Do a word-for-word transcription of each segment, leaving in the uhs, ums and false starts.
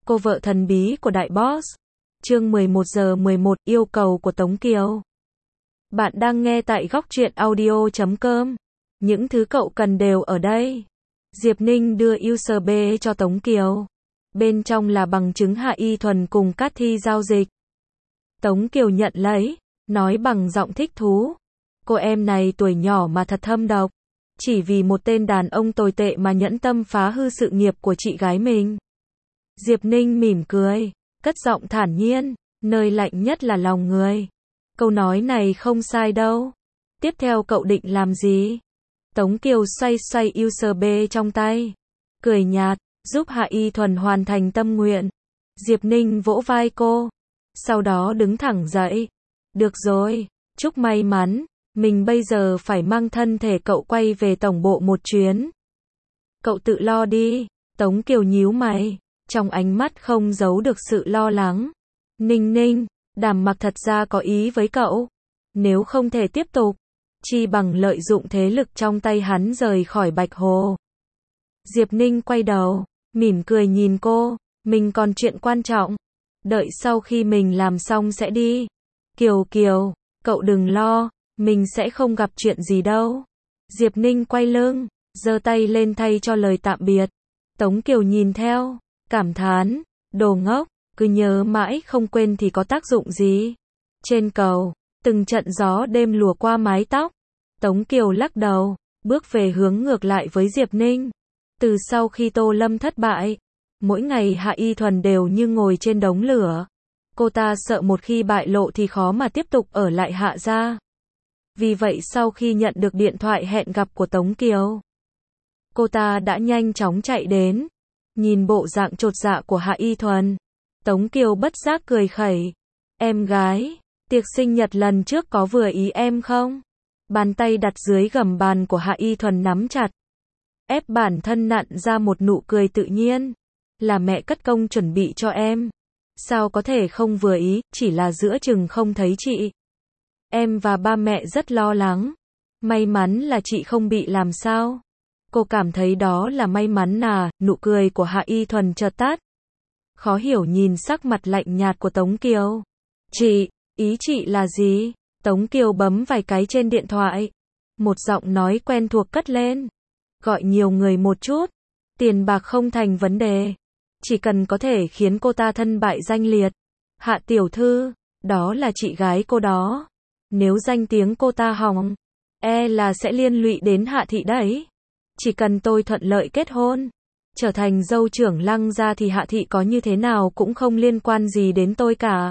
Cô vợ thần bí của đại boss. Chương mười một giờ mười một, yêu cầu của Tống Kiều. Bạn đang nghe tại góc truyện audio chấm com. Những thứ cậu cần đều ở đây. Diệp Ninh đưa u ét bê cho Tống Kiều. Bên trong là bằng chứng Hạ Y Thuần cùng Cát Thi giao dịch. Tống Kiều nhận lấy, nói bằng giọng thích thú. Cô em này tuổi nhỏ mà thật thâm độc. Chỉ vì một tên đàn ông tồi tệ mà nhẫn tâm phá hư sự nghiệp của chị gái mình. Diệp Ninh mỉm cười, cất giọng thản nhiên, nơi lạnh nhất là lòng người. Câu nói này không sai đâu. Tiếp theo cậu định làm gì? Tống Kiều xoay xoay u ét bê trong tay, cười nhạt, giúp Hạ Y Thuần hoàn thành tâm nguyện. Diệp Ninh vỗ vai cô, sau đó đứng thẳng dậy. Được rồi, chúc may mắn, mình bây giờ phải mang thân thể cậu quay về tổng bộ một chuyến. Cậu tự lo đi. Tống Kiều nhíu mày, trong ánh mắt không giấu được sự lo lắng. Ninh Ninh, Đàm Mặc thật ra có ý với cậu. Nếu không thể tiếp tục, chi bằng lợi dụng thế lực trong tay hắn rời khỏi Bạch Hồ. Diệp Ninh quay đầu, mỉm cười nhìn cô, mình còn chuyện quan trọng. Đợi sau khi mình làm xong sẽ đi. Kiều Kiều, cậu đừng lo, mình sẽ không gặp chuyện gì đâu. Diệp Ninh quay lưng, giơ tay lên thay cho lời tạm biệt. Tống Kiều nhìn theo, cảm thán, đồ ngốc, cứ nhớ mãi không quên thì có tác dụng gì. Trên cầu, từng trận gió đêm lùa qua mái tóc. Tống Kiều lắc đầu, bước về hướng ngược lại với Diệp Ninh. Từ sau khi Tô Lâm thất bại, mỗi ngày Hạ Y Thuần đều như ngồi trên đống lửa. Cô ta sợ một khi bại lộ thì khó mà tiếp tục ở lại Hạ gia. Vì vậy sau khi nhận được điện thoại hẹn gặp của Tống Kiều, cô ta đã nhanh chóng chạy đến. Nhìn bộ dạng chột dạ của Hạ Y Thuần, Tống Kiều bất giác cười khẩy. Em gái, tiệc sinh nhật lần trước có vừa ý em không? Bàn tay đặt dưới gầm bàn của Hạ Y Thuần nắm chặt, ép bản thân nặn ra một nụ cười tự nhiên. Là mẹ cất công chuẩn bị cho em. Sao có thể không vừa ý, chỉ là giữa chừng không thấy chị. Em và ba mẹ rất lo lắng. May mắn là chị không bị làm sao. Cô cảm thấy đó là may mắn à? Nụ cười của Hạ Y Thuần chợt tắt. Khó hiểu nhìn sắc mặt lạnh nhạt của Tống Kiều. Chị, ý chị là gì? Tống Kiều bấm vài cái trên điện thoại. Một giọng nói quen thuộc cất lên. Gọi nhiều người một chút. Tiền bạc không thành vấn đề. Chỉ cần có thể khiến cô ta thân bại danh liệt. Hạ tiểu thư, đó là chị gái cô đó. Nếu danh tiếng cô ta hỏng, e là sẽ liên lụy đến Hạ thị đấy. Chỉ cần tôi thuận lợi kết hôn, trở thành dâu trưởng Lăng gia thì Hạ thị có như thế nào cũng không liên quan gì đến tôi cả.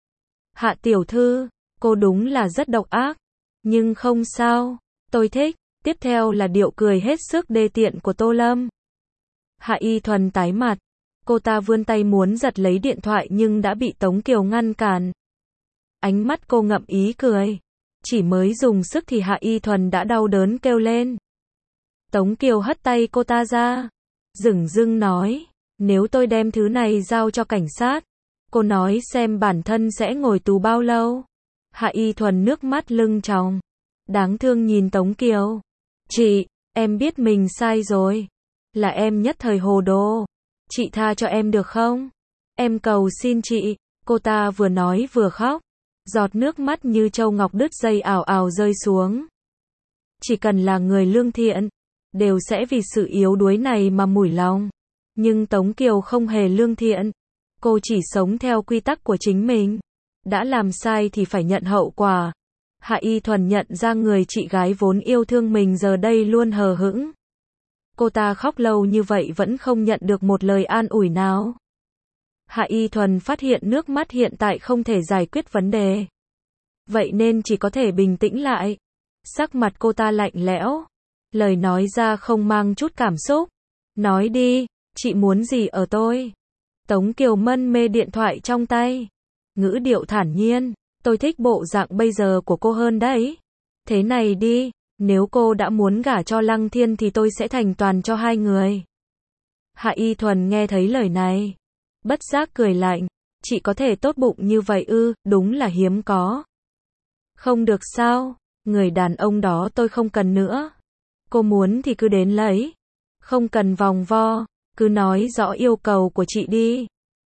Hạ tiểu thư, cô đúng là rất độc ác. Nhưng không sao, tôi thích. Tiếp theo là điệu cười hết sức đê tiện của Tô Lâm. Hạ Y Thuần tái mặt. Cô ta vươn tay muốn giật lấy điện thoại nhưng đã bị Tống Kiều ngăn cản. Ánh mắt cô ngậm ý cười. Chỉ mới dùng sức thì Hạ Y Thuần đã đau đớn kêu lên. Tống Kiều hất tay cô ta ra. Dửng dưng nói. Nếu tôi đem thứ này giao cho cảnh sát, cô nói xem bản thân sẽ ngồi tù bao lâu. Hạ Y Thuần nước mắt lưng tròng. Đáng thương nhìn Tống Kiều. Chị, em biết mình sai rồi. Là em nhất thời hồ đồ. Chị tha cho em được không? Em cầu xin chị. Cô ta vừa nói vừa khóc. Giọt nước mắt như châu ngọc đứt dây ào ào rơi xuống. Chỉ cần là người lương thiện, đều sẽ vì sự yếu đuối này mà mủi lòng. Nhưng Tống Kiều không hề lương thiện. Cô chỉ sống theo quy tắc của chính mình. Đã làm sai thì phải nhận hậu quả. Hạ Y Thuần nhận ra người chị gái vốn yêu thương mình giờ đây luôn hờ hững. Cô ta khóc lâu như vậy vẫn không nhận được một lời an ủi nào. Hạ Y Thuần phát hiện nước mắt hiện tại không thể giải quyết vấn đề. Vậy nên chỉ có thể bình tĩnh lại. Sắc mặt cô ta lạnh lẽo. Lời nói ra không mang chút cảm xúc. Nói đi, chị muốn gì ở tôi? Tống Kiều mân mê điện thoại trong tay. Ngữ điệu thản nhiên. Tôi thích bộ dạng bây giờ của cô hơn đấy. Thế này đi, nếu cô đã muốn gả cho Lăng Thiên thì tôi sẽ thành toàn cho hai người. Hạ Y Thuần nghe thấy lời này, bất giác cười lạnh. Chị có thể tốt bụng như vậy ư? Đúng là hiếm có. Không được sao? Người đàn ông đó tôi không cần nữa. Cô muốn thì cứ đến lấy. Không cần vòng vo, cứ nói rõ yêu cầu của chị đi.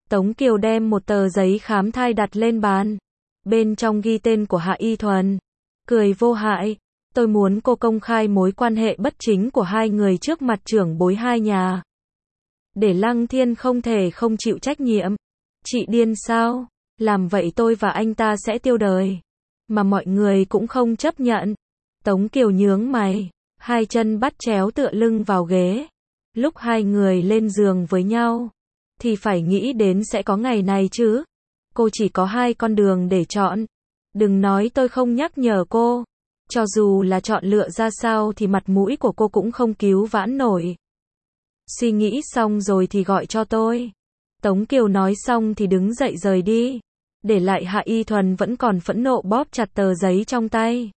Tống Kiều đem một tờ giấy khám thai đặt lên bàn. Bên trong ghi tên của Hạ Y Thuần. Cười vô hại. Tôi muốn cô công khai mối quan hệ bất chính của hai người trước mặt trưởng bối hai nhà. Để Lăng Thiên không thể không chịu trách nhiệm. Chị điên sao? Làm vậy tôi và anh ta sẽ tiêu đời. Mà mọi người cũng không chấp nhận. Tống Kiều nhướng mày. Hai chân bắt chéo tựa lưng vào ghế. Lúc hai người lên giường với nhau. Thì phải nghĩ đến sẽ có ngày này chứ. Cô chỉ có hai con đường để chọn. Đừng nói tôi không nhắc nhở cô. Cho dù là chọn lựa ra sao thì mặt mũi của cô cũng không cứu vãn nổi. Suy nghĩ xong rồi thì gọi cho tôi. Tống Kiều nói xong thì đứng dậy rời đi. Để lại Hạ Y Thuần vẫn còn phẫn nộ bóp chặt tờ giấy trong tay.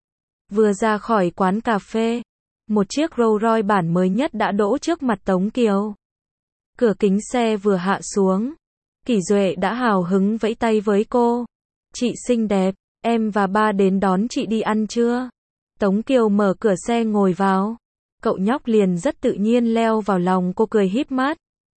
Vừa ra khỏi quán cà phê. Một chiếc Rolls Royce bản mới nhất đã đỗ trước mặt Tống Kiều. Cửa kính xe vừa hạ xuống. Kỷ Duệ đã hào hứng vẫy tay với cô. Chị xinh đẹp, em và ba đến đón chị đi ăn trưa. Tống Kiều mở cửa xe ngồi vào. Cậu nhóc liền rất tự nhiên leo vào lòng cô cười híp mắt.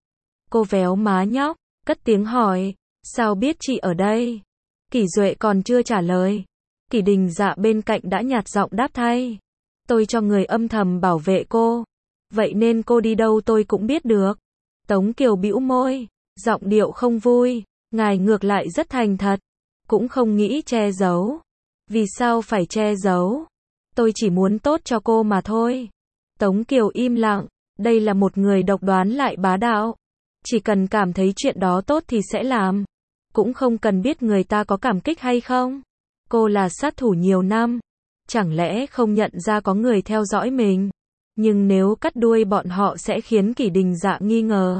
Cô véo má nhóc, cất tiếng hỏi, sao biết chị ở đây? Kỷ Duệ còn chưa trả lời. Kỷ Đình Dạ bên cạnh đã nhạt giọng đáp thay. Tôi cho người âm thầm bảo vệ cô. Vậy nên cô đi đâu tôi cũng biết được. Tống Kiều bĩu môi, giọng điệu không vui. Ngài ngược lại rất thành thật. Cũng không nghĩ che giấu. Vì sao phải che giấu? Tôi chỉ muốn tốt cho cô mà thôi. Tống Kiều im lặng. Đây là một người độc đoán lại bá đạo. Chỉ cần cảm thấy chuyện đó tốt thì sẽ làm. Cũng không cần biết người ta có cảm kích hay không. Cô là sát thủ nhiều năm. Chẳng lẽ không nhận ra có người theo dõi mình? Nhưng nếu cắt đuôi bọn họ sẽ khiến Kỷ Đình Dạ nghi ngờ.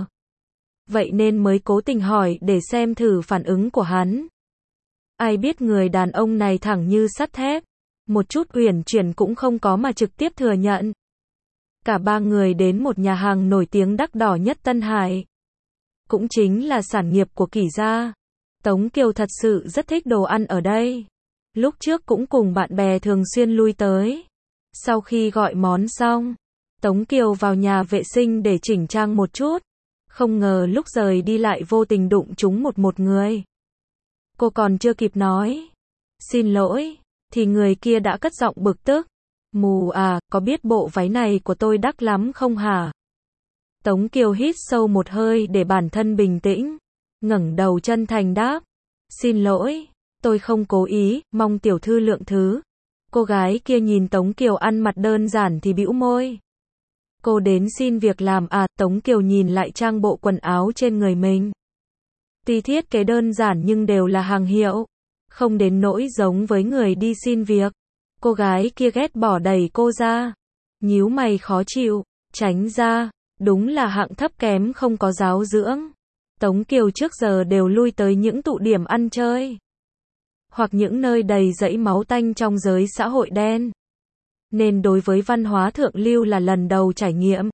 Vậy nên mới cố tình hỏi để xem thử phản ứng của hắn. Ai biết người đàn ông này thẳng như sắt thép. Một chút uyển chuyển cũng không có mà trực tiếp thừa nhận. Cả ba người đến một nhà hàng nổi tiếng đắt đỏ nhất Tân Hải. Cũng chính là sản nghiệp của Kỷ gia. Tống Kiều thật sự rất thích đồ ăn ở đây. Lúc trước cũng cùng bạn bè thường xuyên lui tới. Sau khi gọi món xong, Tống Kiều vào nhà vệ sinh để chỉnh trang một chút. Không ngờ lúc rời đi lại vô tình đụng trúng một một người. Cô còn chưa kịp nói xin lỗi, thì người kia đã cất giọng bực tức. Mù à, có biết bộ váy này của tôi đắt lắm không hả? Tống Kiều hít sâu một hơi để bản thân bình tĩnh. Ngẩng đầu chân thành đáp. Xin lỗi, tôi không cố ý, mong tiểu thư lượng thứ. Cô gái kia nhìn Tống Kiều ăn mặc đơn giản thì bĩu môi. Cô đến xin việc làm à? Tống Kiều nhìn lại trang bộ quần áo trên người mình. Tuy thiết kế đơn giản nhưng đều là hàng hiệu. Không đến nỗi giống với người đi xin việc. Cô gái kia ghét bỏ đẩy cô ra. Nhíu mày khó chịu, tránh ra. Đúng là hạng thấp kém không có giáo dưỡng. Tống Kiều trước giờ đều lui tới những tụ điểm ăn chơi. Hoặc những nơi đầy dẫy máu tanh trong giới xã hội đen. Nên đối với văn hóa thượng lưu là lần đầu trải nghiệm.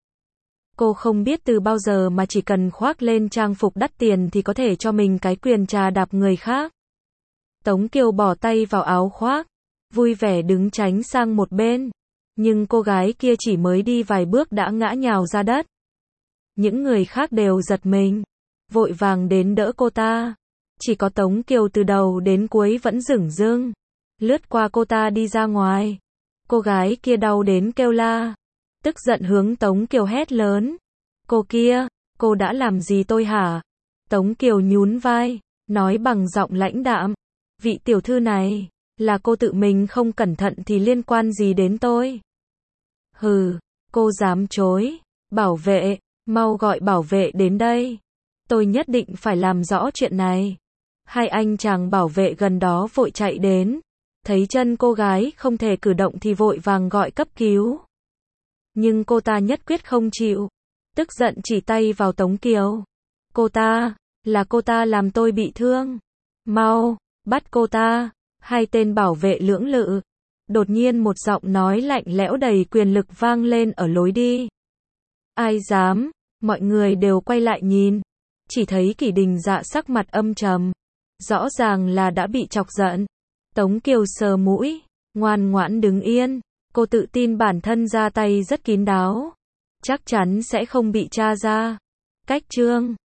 Cô không biết từ bao giờ mà chỉ cần khoác lên trang phục đắt tiền thì có thể cho mình cái quyền trà đạp người khác. Tống Kiều bỏ tay vào áo khoác, vui vẻ đứng tránh sang một bên. Nhưng cô gái kia chỉ mới đi vài bước đã ngã nhào ra đất. Những người khác đều giật mình, vội vàng đến đỡ cô ta. Chỉ có Tống Kiều từ đầu đến cuối vẫn dửng dưng, lướt qua cô ta đi ra ngoài. Cô gái kia đau đến kêu la, tức giận hướng Tống Kiều hét lớn. Cô kia, cô đã làm gì tôi hả? Tống Kiều nhún vai, nói bằng giọng lãnh đạm. Vị tiểu thư này, là cô tự mình không cẩn thận thì liên quan gì đến tôi? Hừ, cô dám chối. Bảo vệ, mau gọi bảo vệ đến đây. Tôi nhất định phải làm rõ chuyện này. Hai anh chàng bảo vệ gần đó vội chạy đến. Thấy chân cô gái không thể cử động thì vội vàng gọi cấp cứu. Nhưng cô ta nhất quyết không chịu. Tức giận chỉ tay vào Tống Kiều. Cô ta, là cô ta làm tôi bị thương. Mau, bắt cô ta. Hai tên bảo vệ lưỡng lự. Đột nhiên một giọng nói lạnh lẽo đầy quyền lực vang lên ở lối đi. Ai dám? Mọi người đều quay lại nhìn. Chỉ thấy Kỷ Đình Dạ sắc mặt âm trầm. Rõ ràng là đã bị chọc giận. Tống Kiều sờ mũi, ngoan ngoãn đứng yên. Cô tự tin bản thân ra tay rất kín đáo. Chắc chắn sẽ không bị tra ra. Cách chương